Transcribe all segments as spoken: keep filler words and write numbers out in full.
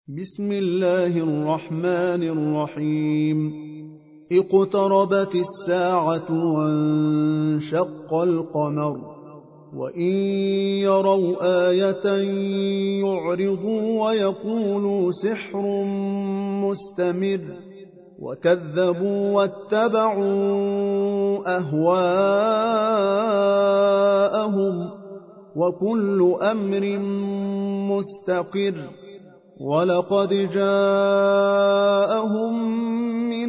بسم الله الرحمن الرحيم اقتربت الساعة وانشق القمر وإن يروا آية يعرضوا ويقولوا سحر مستمر وكذبوا واتبعوا أهواءهم وكل أمر مستقر ولقد جاءهم من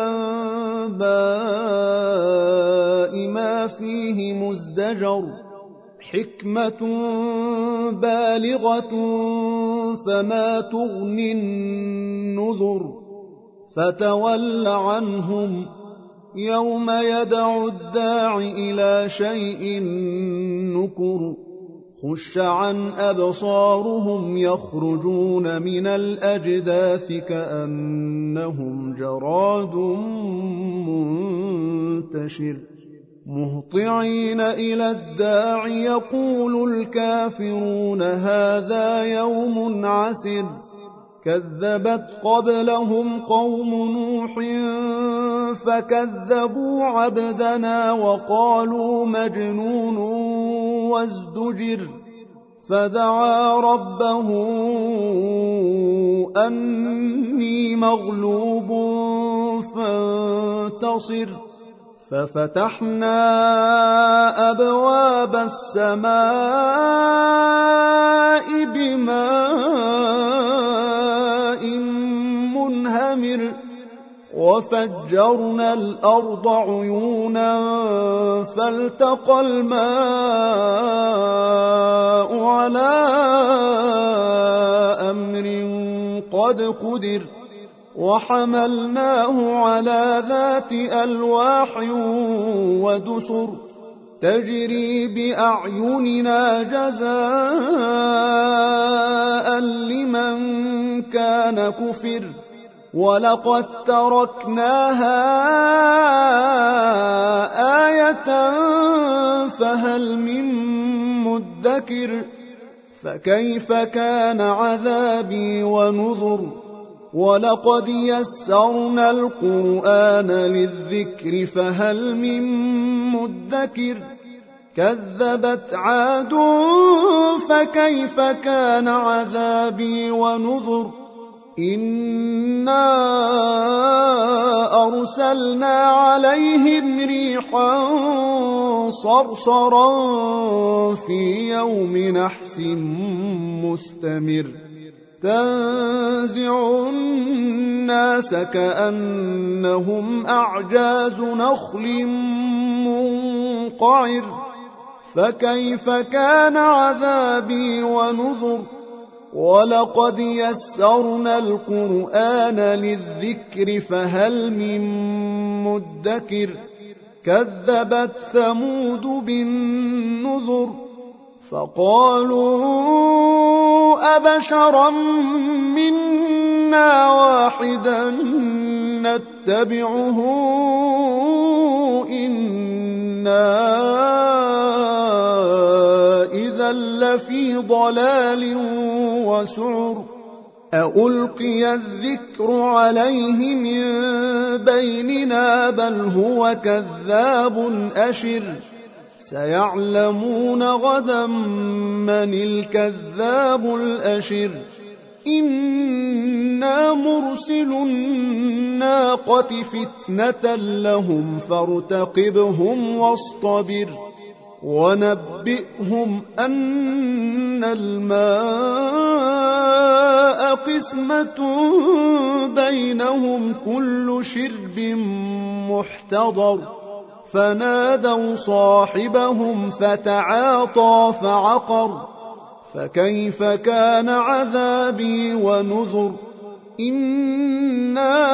الأنباء ما فيه مزدجر حكمة بالغة فما تغني النذر فتول عنهم يوم يدعو الداع إلى شيء نكر خش عن أبصارهم يخرجون من الأجداث كأنهم جراد منتشر مهطعين إلى الداع يقول الكافرون هذا يوم عسر كذبت قبلهم قوم نوح فكذبوا عبدنا وقالوا مجنون وازدجر فدعا ربه أني مغلوب فانتصر ففتحنا أبواب السماء بماء منهمر وفجرنا الأرض عيونا فالتقى الماء على أمر قد قدر وحملناه على ذات ألواح ودسر تجري بأعيننا جزاء لمن كان كفر ولقد تركناها آية فهل من مدكر فكيف كان عذابي ونذر ولقد يسرنا القرآن للذكر فهل من مدكر كذبت عاد فكيف كان عذابي ونذر إنا أرسلنا عليهم ريحا صرصرا في يوم نحس مستمر تنزع الناس كأنهم أعجاز نخل منقعر فكيف كان عذابي ونذر ولقد يسرنا القرآن للذكر فهل من مدكر كذبت ثمود بالنذر فقالوا أبشرا منا واحدا نتبعه إنا إذا لفي ضلال وسعر أألقي الذكر عليه من بيننا بل هو كذاب أشر سيعلمون غدا من الكذاب الأشر إنا مرسل الناقة فتنة لهم فارتقبهم واصطبر ونبئهم أن الماء قسمة بينهم كل شرب محتضر فنادوا صاحبهم فتعاطى فعقر فكيف كان عذابي ونذر إنا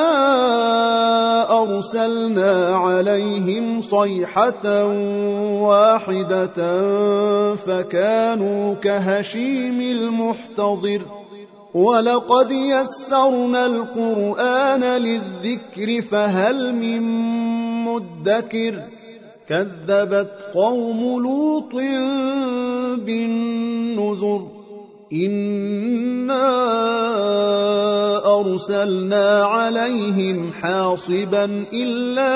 أرسلنا عليهم صيحة واحدة فكانوا كهشيم المحتضر ولقد يسرنا القرآن للذكر فهل من مدكر كذبت قوم لوط بالنذر إنا أرسلنا عليهم حاصبا إلا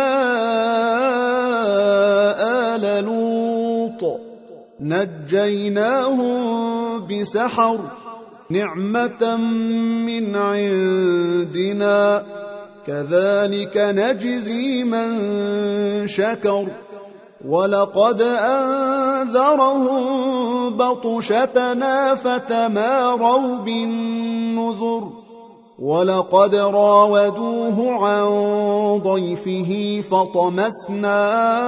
آل لوط نجيناهم بسحر نعمة من عندنا كذلك نجزي من شكر ولقد أنذرهم بطشتنا فتماروا بالنذر ولقد راودوه عن ضيفه فطمسنا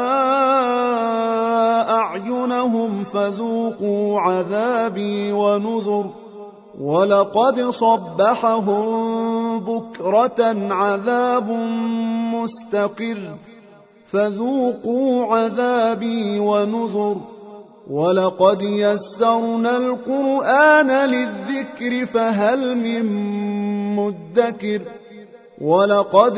أعينهم فذوقوا عذابي ونذر ولقد صبحهم بكرة عذاب مستقر فذوقوا عذابي ونذر ولقد يسرنا القرآن للذكر فهل من مدكر ولقد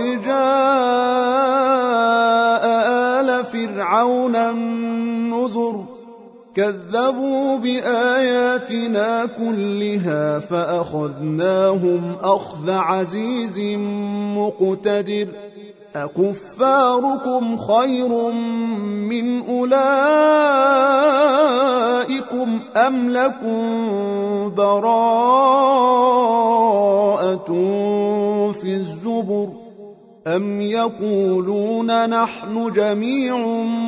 جاء آل فرعون النذر كذبوا بآياتنا كلها فأخذناهم أخذ عزيز مقتدر أكفاركم خير من أولئكم أم لكم براءة في الزبر أم يقولون نحن جميع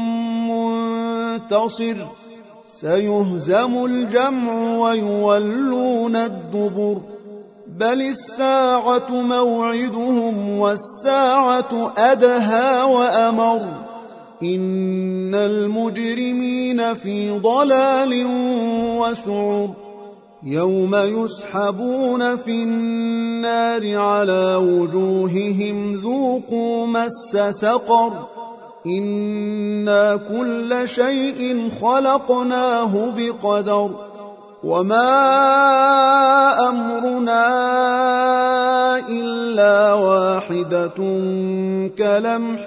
منتصر سيهزم الجمع ويولون الدبر بل الساعة موعدهم والساعة أدهى وأمر إن المجرمين في ضلال وسعر يوم يسحبون في النار على وجوههم ذوقوا مس سقر إنا كل شيء خلقناه بقدر وما أمرنا إلا واحدة كلمح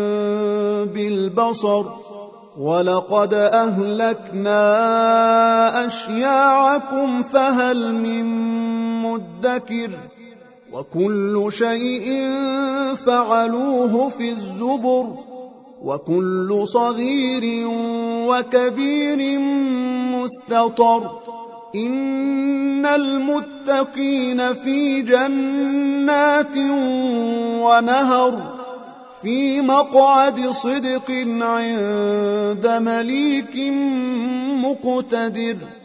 بالبصر ولقد أهلكنا أشياعكم فهل من مدكر وكل شيء فعلوه في الزبر وكل صغير وكبير مستطر إن المتقين في جنات ونهر في مقعد صدق عند مليك مقتدر.